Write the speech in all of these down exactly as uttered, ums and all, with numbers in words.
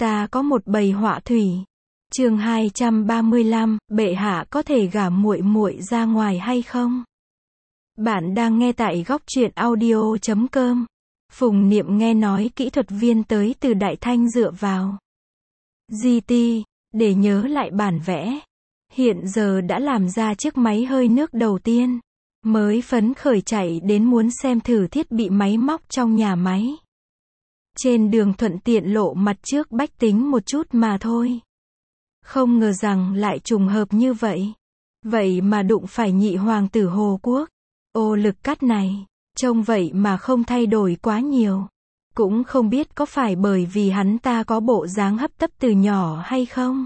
Ta có một bầy họa thủy. Chương hai trăm ba mươi lăm, bệ hạ có thể gả muội muội ra ngoài hay không? Bạn đang nghe tại góc truyện audio chấm com. Phùng Niệm nghe nói kỹ thuật viên tới từ Đại Thanh dựa vào giê tê để nhớ lại bản vẽ. Hiện giờ đã làm ra chiếc máy hơi nước đầu tiên, mới phấn khởi chạy đến muốn xem thử thiết bị máy móc trong nhà máy. Trên đường thuận tiện lộ mặt trước bách tính một chút mà thôi. Không ngờ rằng lại trùng hợp như vậy. Vậy mà đụng phải nhị hoàng tử Hồ Quốc. Ô Lực Cát này, trông vậy mà không thay đổi quá nhiều. Cũng không biết có phải bởi vì hắn ta có bộ dáng hấp tấp từ nhỏ hay không.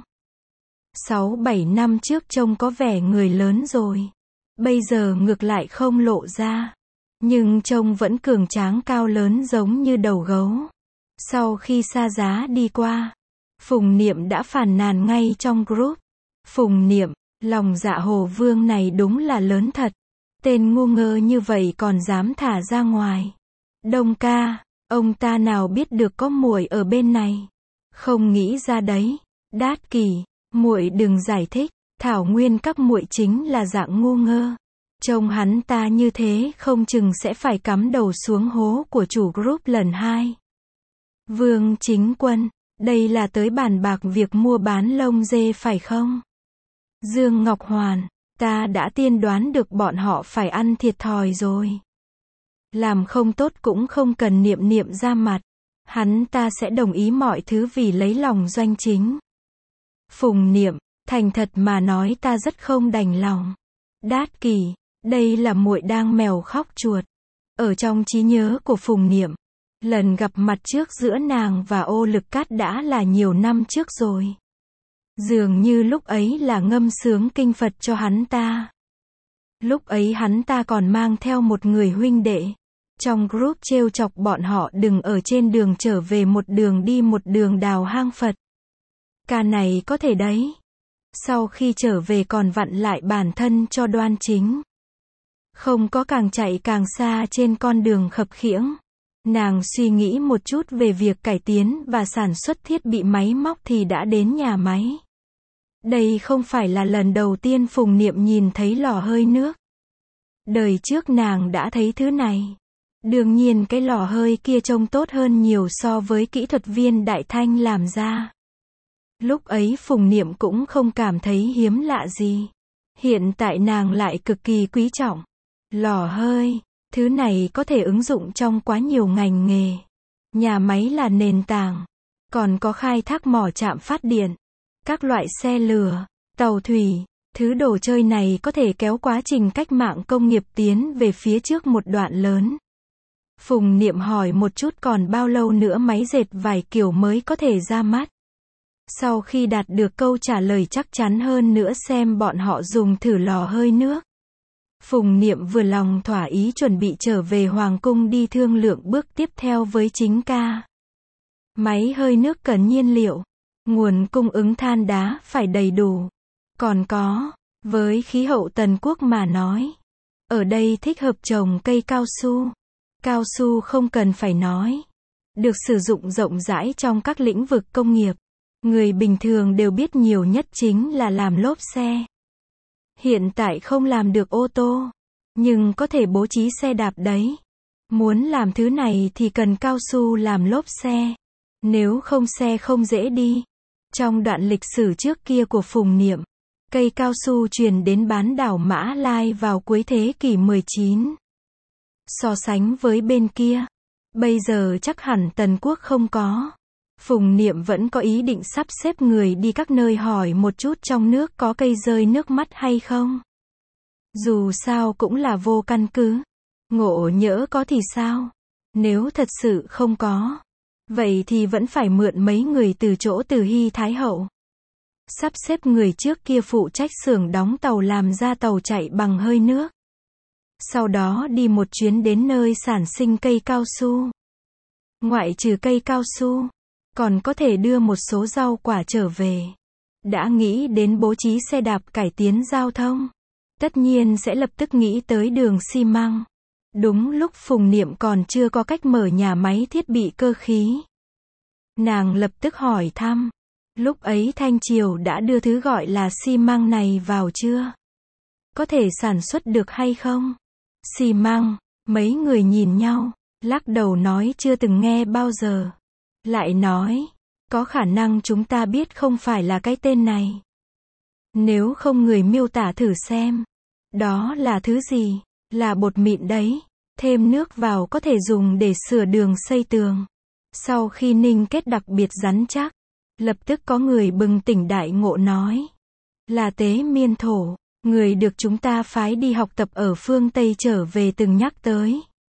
Sáu bảy năm trước trông có vẻ người lớn rồi. Bây giờ ngược lại không lộ ra. Nhưng trông vẫn cường tráng cao lớn giống như đầu gấu. Sau khi xa giá đi qua, Phùng Niệm đã phàn nàn ngay trong group. Phùng Niệm, lòng dạ Hồ Vương này đúng là lớn thật. Tên ngu ngơ như vậy còn dám thả ra ngoài. Đông ca, ông ta nào biết được có muội ở bên này. Không nghĩ ra đấy. Đát Kỷ, muội đừng giải thích. Thảo nguyên các muội chính là dạng ngu ngơ. Trông hắn ta như thế không chừng sẽ phải cắm đầu xuống hố của chủ group lần hai. Vương Chính Quân, đây là tới bàn bạc việc mua bán lông dê phải không? Dương Ngọc Hoàn, ta đã tiên đoán được bọn họ phải ăn thiệt thòi rồi. Làm không tốt cũng không cần Niệm Niệm ra mặt. Hắn ta sẽ đồng ý mọi thứ vì lấy lòng doanh chính. Phùng Niệm, thành thật mà nói ta rất không đành lòng. Đát Kỷ, đây là muội đang mèo khóc chuột. Ở trong trí nhớ của Phùng Niệm, lần gặp mặt trước giữa nàng và Ô Lực Cát đã là nhiều năm trước rồi. Dường như lúc ấy là ngâm sướng kinh Phật cho hắn ta. Lúc ấy hắn ta còn mang theo một người huynh đệ. Trong group trêu chọc bọn họ đừng ở trên đường trở về một đường đi một đường đào hang Phật. Ca này có thể đấy. Sau khi trở về còn vặn lại bản thân cho đoan chính. Không có càng chạy càng xa trên con đường khập khiễng. Nàng suy nghĩ một chút về việc cải tiến và sản xuất thiết bị máy móc thì đã đến nhà máy. Đây không phải là lần đầu tiên Phùng Niệm nhìn thấy lò hơi nước. Đời trước nàng đã thấy thứ này. Đương nhiên cái lò hơi kia trông tốt hơn nhiều so với kỹ thuật viên Đại Thanh làm ra. Lúc ấy Phùng Niệm cũng không cảm thấy hiếm lạ gì. Hiện tại nàng lại cực kỳ quý trọng. Lò hơi, thứ này có thể ứng dụng trong quá nhiều ngành nghề. Nhà máy là nền tảng. Còn có khai thác mỏ trạm phát điện. Các loại xe lửa, tàu thủy. Thứ đồ chơi này có thể kéo quá trình cách mạng công nghiệp tiến về phía trước một đoạn lớn. Phùng Niệm hỏi một chút còn bao lâu nữa máy dệt vải kiểu mới có thể ra mắt. Sau khi đạt được câu trả lời chắc chắn hơn nữa xem bọn họ dùng thử lò hơi nước. Phùng Niệm vừa lòng thỏa ý chuẩn bị trở về Hoàng cung đi thương lượng bước tiếp theo với chính ca. Máy hơi nước cần nhiên liệu. Nguồn cung ứng than đá phải đầy đủ. Còn có, với khí hậu Tần Quốc mà nói. Ở đây thích hợp trồng cây cao su. Cao su không cần phải nói. Được sử dụng rộng rãi trong các lĩnh vực công nghiệp. Người bình thường đều biết nhiều nhất chính là làm lốp xe. Hiện tại không làm được ô tô. Nhưng có thể bố trí xe đạp đấy. Muốn làm thứ này thì cần cao su làm lốp xe. Nếu không xe không dễ đi. Trong đoạn lịch sử trước kia của Phùng Niệm, cây cao su truyền đến bán đảo Mã Lai vào cuối thế kỷ mười chín. So sánh với bên kia, bây giờ chắc hẳn Tần Quốc không có. Phùng Niệm vẫn có ý định sắp xếp người đi các nơi hỏi một chút trong nước có cây rơi nước mắt hay không. Dù sao cũng là vô căn cứ. Ngộ nhỡ có thì sao? Nếu thật sự không có, vậy thì vẫn phải mượn mấy người từ chỗ Từ Hy Thái Hậu. Sắp xếp người trước kia phụ trách xưởng đóng tàu làm ra tàu chạy bằng hơi nước. Sau đó đi một chuyến đến nơi sản sinh cây cao su. Ngoại trừ cây cao su, còn có thể đưa một số rau quả trở về. Đã nghĩ đến bố trí xe đạp cải tiến giao thông. Tất nhiên sẽ lập tức nghĩ tới đường xi măng. Đúng lúc Phùng Niệm còn chưa có cách mở nhà máy thiết bị cơ khí. Nàng lập tức hỏi thăm. Lúc ấy Thanh Triều đã đưa thứ gọi là xi măng này vào chưa? Có thể sản xuất được hay không? Xi măng, mấy người nhìn nhau, lắc đầu nói chưa từng nghe bao giờ. Lại nói, có khả năng chúng ta biết không phải là cái tên này. Nếu không người miêu tả thử xem. Đó là thứ gì? Là bột mịn đấy. Thêm nước vào có thể dùng để sửa đường xây tường. Sau khi ninh kết đặc biệt rắn chắc, lập tức có người bừng tỉnh đại ngộ nói. Là tế miên thổ, người được chúng ta phái đi học tập ở phương Tây trở về từng nhắc tới.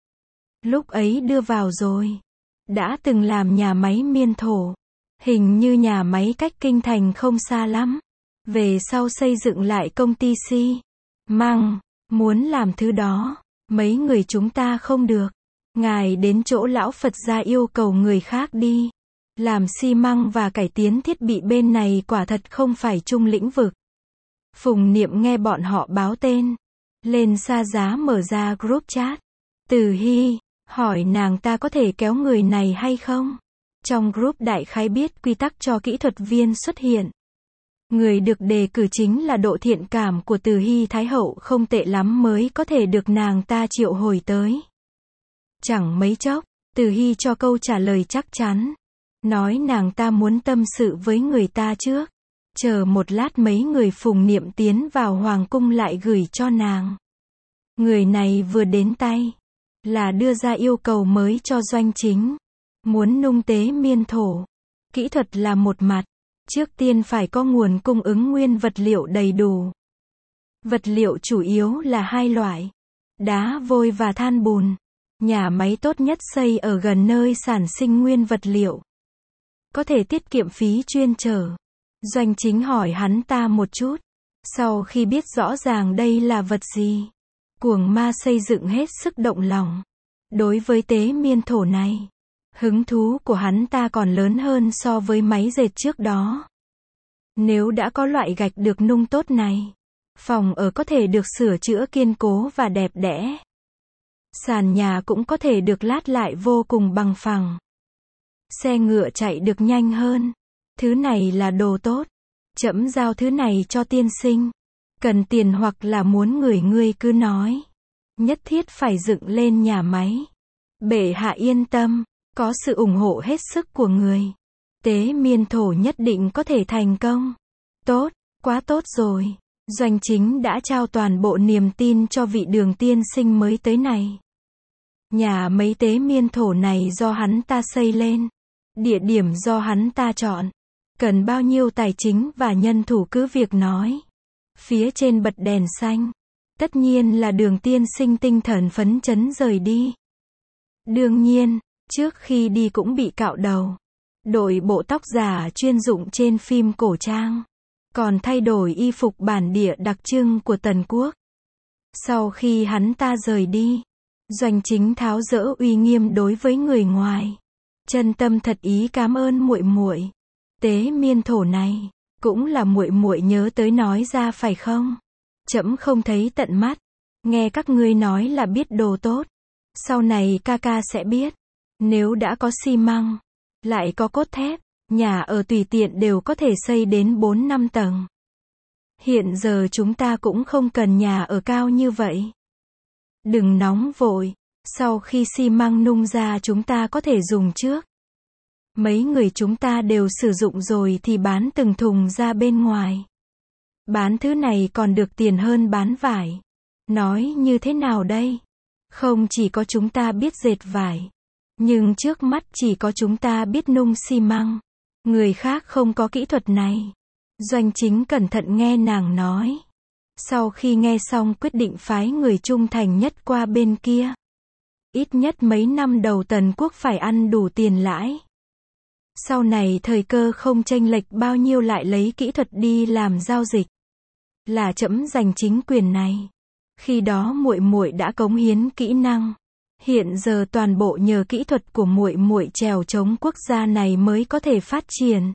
Lúc ấy đưa vào rồi. Đã từng làm nhà máy miên thổ. Hình như nhà máy cách kinh thành không xa lắm. Về sau xây dựng lại công ty xi măng. Muốn làm thứ đó, mấy người chúng ta không được. Ngài đến chỗ lão Phật gia yêu cầu người khác đi. Làm xi măng và cải tiến thiết bị bên này quả thật không phải chung lĩnh vực. Phùng Niệm nghe bọn họ báo tên. Lên xa giá mở ra group chat. Từ Hy, hỏi nàng ta có thể kéo người này hay không? Trong group đại khái biết quy tắc cho kỹ thuật viên xuất hiện. Người được đề cử chính là độ thiện cảm của Từ Hy Thái Hậu không tệ lắm mới có thể được nàng ta triệu hồi tới. Chẳng mấy chốc, Từ Hy cho câu trả lời chắc chắn. Nói nàng ta muốn tâm sự với người ta trước. Chờ một lát mấy người Phùng Niệm tiến vào Hoàng cung lại gửi cho nàng. Người này vừa đến tay. Là đưa ra yêu cầu mới cho Doanh Chính. Muốn nung tế miên thổ. Kỹ thuật là một mặt. Trước tiên phải có nguồn cung ứng nguyên vật liệu đầy đủ. Vật liệu chủ yếu là hai loại. Đá vôi và than bùn. Nhà máy tốt nhất xây ở gần nơi sản sinh nguyên vật liệu. Có thể tiết kiệm phí chuyên chở. Doanh Chính hỏi hắn ta một chút. Sau khi biết rõ ràng đây là vật gì, Cuồng Ma xây dựng hết sức động lòng. Đối với tế miên thổ này, hứng thú của hắn ta còn lớn hơn so với máy dệt trước đó. Nếu đã có loại gạch được nung tốt này, phòng ở có thể được sửa chữa kiên cố và đẹp đẽ. Sàn nhà cũng có thể được lát lại vô cùng bằng phẳng. Xe ngựa chạy được nhanh hơn. Thứ này là đồ tốt. Trẫm giao thứ này cho tiên sinh. Cần tiền hoặc là muốn người ngươi cứ nói. Nhất thiết phải dựng lên nhà máy. Bệ hạ yên tâm, có sự ủng hộ hết sức của người. Tế miên thổ nhất định có thể thành công. Tốt, quá tốt rồi. Doanh Chính đã trao toàn bộ niềm tin cho vị Đường tiên sinh mới tới này. Nhà máy tế miên thổ này do hắn ta xây lên. Địa điểm do hắn ta chọn. Cần bao nhiêu tài chính và nhân thủ cứ việc nói. Phía trên bật đèn xanh. Tất nhiên là Đường tiên sinh tinh thần phấn chấn rời đi. Đương nhiên, trước khi đi cũng bị cạo đầu. Đội bộ tóc giả chuyên dụng trên phim cổ trang. Còn thay đổi y phục bản địa đặc trưng của Tần Quốc. Sau khi hắn ta rời đi, Doanh Chính tháo dỡ uy nghiêm đối với người ngoài. Chân tâm thật ý cảm ơn muội muội. Tế miên thổ này cũng là muội muội nhớ tới nói ra phải không? Trẫm không thấy tận mắt, nghe các ngươi nói là biết đồ tốt. Sau này ca ca sẽ biết. Nếu đã có xi măng, lại có cốt thép, nhà ở tùy tiện đều có thể xây đến bốn năm tầng. Hiện giờ chúng ta cũng không cần nhà ở cao như vậy. Đừng nóng vội, sau khi xi măng nung ra chúng ta có thể dùng trước. Mấy người chúng ta đều sử dụng rồi thì bán từng thùng ra bên ngoài. Bán thứ này còn được tiền hơn bán vải. Nói như thế nào đây? Không chỉ có chúng ta biết dệt vải. Nhưng trước mắt chỉ có chúng ta biết nung xi măng. Người khác không có kỹ thuật này. Doanh Chính cẩn thận nghe nàng nói. Sau khi nghe xong quyết định phái người trung thành nhất qua bên kia. Ít nhất mấy năm đầu Tần Quốc phải ăn đủ tiền lãi. Sau này thời cơ không chênh lệch bao nhiêu lại lấy kỹ thuật đi làm giao dịch. Là trẫm giành chính quyền này. Khi đó muội muội đã cống hiến kỹ năng. Hiện giờ toàn bộ nhờ kỹ thuật của muội muội trèo chống quốc gia này mới có thể phát triển.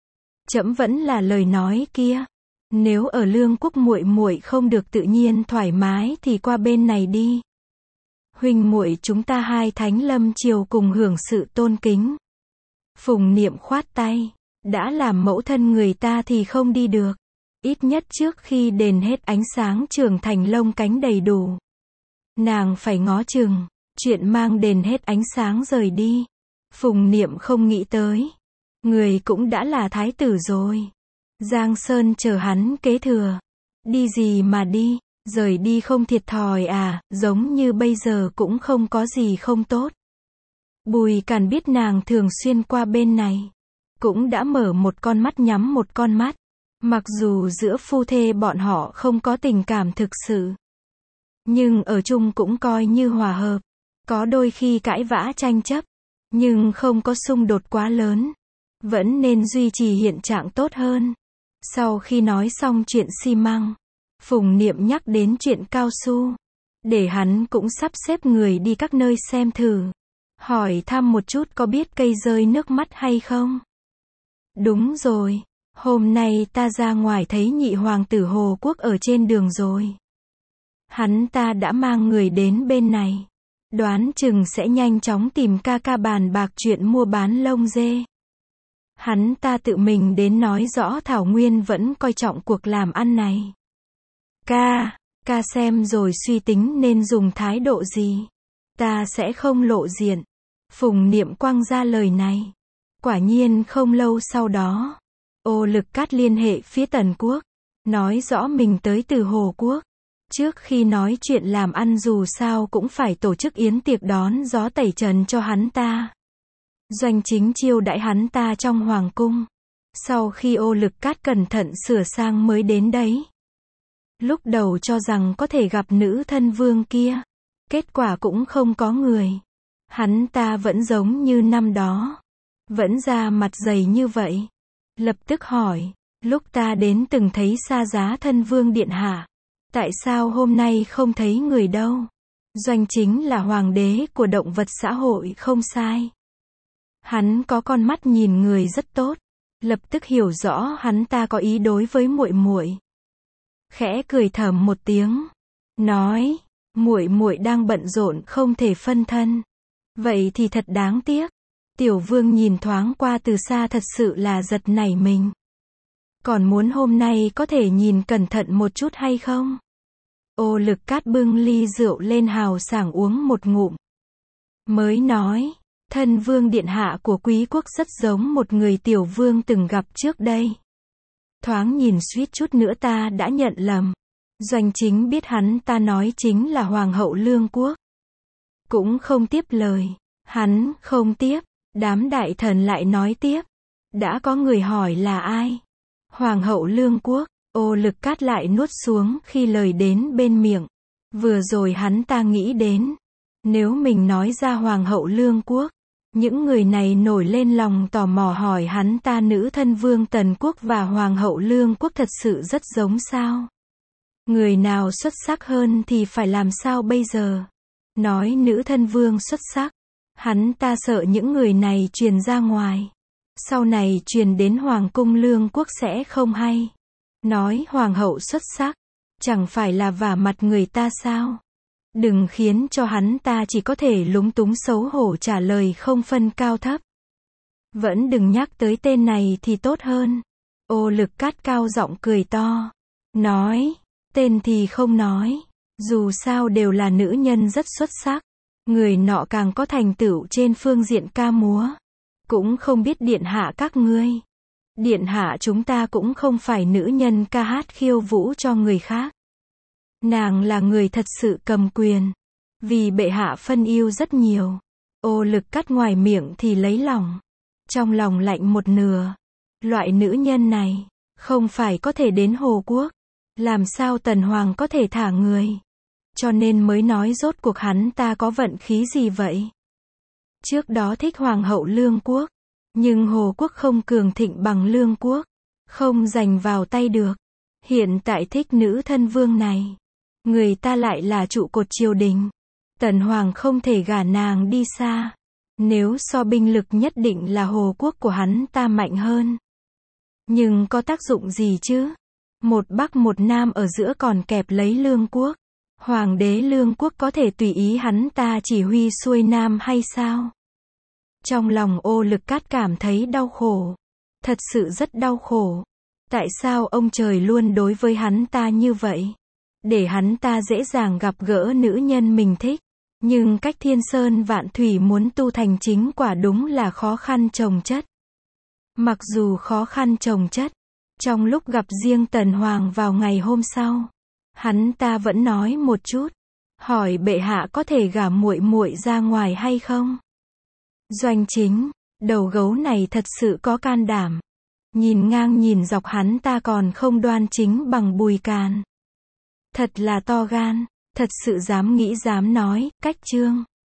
Trẫm vẫn là lời nói kia. Nếu ở Lương Quốc muội muội không được tự nhiên thoải mái thì qua bên này đi. Huynh muội chúng ta hai thánh lâm triều cùng hưởng sự tôn kính. Phùng Niệm khoát tay. Đã làm mẫu thân người ta thì không đi được. Ít nhất trước khi đền hết ánh sáng trưởng thành lông cánh đầy đủ. Nàng phải ngó chừng. Chuyện mang đền hết ánh sáng rời đi. Phùng Niệm không nghĩ tới. Người cũng đã là thái tử rồi. Giang Sơn chờ hắn kế thừa. Đi gì mà đi, rời đi không thiệt thòi à, giống như bây giờ cũng không có gì không tốt. Bùi Càn biết nàng thường xuyên qua bên này. Cũng đã mở một con mắt nhắm một con mắt. Mặc dù giữa phu thê bọn họ không có tình cảm thực sự. Nhưng ở chung cũng coi như hòa hợp. Có đôi khi cãi vã tranh chấp. Nhưng không có xung đột quá lớn. Vẫn nên duy trì hiện trạng tốt hơn. Sau khi nói xong chuyện xi măng, Phùng Niệm nhắc đến chuyện cao su. Để hắn cũng sắp xếp người đi các nơi xem thử. Hỏi thăm một chút có biết cây rơi nước mắt hay không? Đúng rồi. Hôm nay ta ra ngoài thấy nhị hoàng tử Hồ Quốc ở trên đường rồi. Hắn ta đã mang người đến bên này. Đoán chừng sẽ nhanh chóng tìm ca ca bàn bạc chuyện mua bán lông dê. Hắn ta tự mình đến nói rõ Thảo Nguyên vẫn coi trọng cuộc làm ăn này. Ca, ca xem rồi suy tính nên dùng thái độ gì. Ta sẽ không lộ diện. Phùng Niệm quăng ra lời này. Quả nhiên không lâu sau đó, Ô Lực Cát liên hệ phía Tần Quốc. Nói rõ mình tới từ Hồ Quốc. Trước khi nói chuyện làm ăn dù sao cũng phải tổ chức yến tiệc đón gió tẩy trần cho hắn ta. Doanh Chính chiêu đãi hắn ta trong hoàng cung. Sau khi Ô Lực Cát cẩn thận sửa sang mới đến đấy. Lúc đầu cho rằng có thể gặp nữ thân vương kia. Kết quả cũng không có người. Hắn ta vẫn giống như năm đó. Vẫn ra mặt dày như vậy. Lập tức hỏi. Lúc ta đến từng thấy xa giá thân vương điện hạ. Tại sao hôm nay không thấy người đâu? Doanh Chính là hoàng đế của động vật xã hội không sai. Hắn có con mắt nhìn người rất tốt. Lập tức hiểu rõ hắn ta có ý đối với muội muội. Khẽ cười thầm một tiếng. Nói. Muội muội đang bận rộn không thể phân thân. Vậy thì thật đáng tiếc. Tiểu Vương nhìn thoáng qua từ xa thật sự là giật nảy mình. Còn muốn hôm nay có thể nhìn cẩn thận một chút hay không? Ô Lực Cát bưng ly rượu lên hào sảng uống một ngụm. Mới nói, thân vương điện hạ của quý quốc rất giống một người tiểu vương từng gặp trước đây. Thoáng nhìn suýt chút nữa ta đã nhận lầm. Doanh Chính biết hắn ta nói chính là hoàng hậu Lương Quốc. Cũng không tiếp lời. Hắn không tiếp. Đám đại thần lại nói tiếp. Đã có người hỏi là ai? Hoàng hậu Lương Quốc. Ô Lực Cát lại nuốt xuống khi lời đến bên miệng. Vừa rồi hắn ta nghĩ đến. Nếu mình nói ra hoàng hậu Lương Quốc. Những người này nổi lên lòng tò mò hỏi hắn ta nữ thân vương Tần Quốc và hoàng hậu Lương Quốc thật sự rất giống sao? Người nào xuất sắc hơn thì phải làm sao bây giờ? Nói nữ thân vương xuất sắc. Hắn ta sợ những người này truyền ra ngoài. Sau này truyền đến hoàng cung Lương Quốc sẽ không hay. Nói hoàng hậu xuất sắc. Chẳng phải là vả mặt người ta sao? Đừng khiến cho hắn ta chỉ có thể lúng túng xấu hổ trả lời không phân cao thấp. Vẫn đừng nhắc tới tên này thì tốt hơn. Ô Lực Cát cao giọng cười to. Nói. Tên thì không nói. Dù sao đều là nữ nhân rất xuất sắc. Người nọ càng có thành tựu trên phương diện ca múa. Cũng không biết điện hạ các ngươi. Điện hạ chúng ta cũng không phải nữ nhân ca hát khiêu vũ cho người khác. Nàng là người thật sự cầm quyền. Vì bệ hạ phân yêu rất nhiều. Ô Lực Cát ngoài miệng thì lấy lòng. Trong lòng lạnh một nửa. Loại nữ nhân này. Không phải có thể đến Hồ Quốc. Làm sao Tần Hoàng có thể thả người. Cho nên mới nói rốt cuộc hắn ta có vận khí gì vậy. Trước đó thích Hoàng hậu Lương Quốc. Nhưng Hồ Quốc không cường thịnh bằng Lương Quốc. Không giành vào tay được. Hiện tại thích nữ thân vương này. Người ta lại là trụ cột triều đình. Tần Hoàng không thể gả nàng đi xa. Nếu so binh lực nhất định là Hồ Quốc của hắn ta mạnh hơn. Nhưng có tác dụng gì chứ? Một Bắc một Nam ở giữa còn kẹp lấy Lương Quốc. Hoàng đế Lương Quốc có thể tùy ý hắn ta chỉ huy xuôi Nam hay sao? Trong lòng Ô Lực Cát cảm thấy đau khổ. Thật sự rất đau khổ. Tại sao ông trời luôn đối với hắn ta như vậy? Để hắn ta dễ dàng gặp gỡ nữ nhân mình thích. Nhưng cách thiên sơn vạn thủy muốn tu thành chính quả đúng là khó khăn chồng chất. Mặc dù khó khăn chồng chất, trong lúc gặp riêng Tần Hoàng vào ngày hôm sau, hắn ta vẫn nói một chút, hỏi bệ hạ có thể gả muội muội ra ngoài hay không? Doanh Chính, đầu gấu này thật sự có can đảm. Nhìn ngang nhìn dọc hắn ta còn không đoan chính bằng Bùi Càn. Thật là to gan, thật sự dám nghĩ dám nói, cách trương.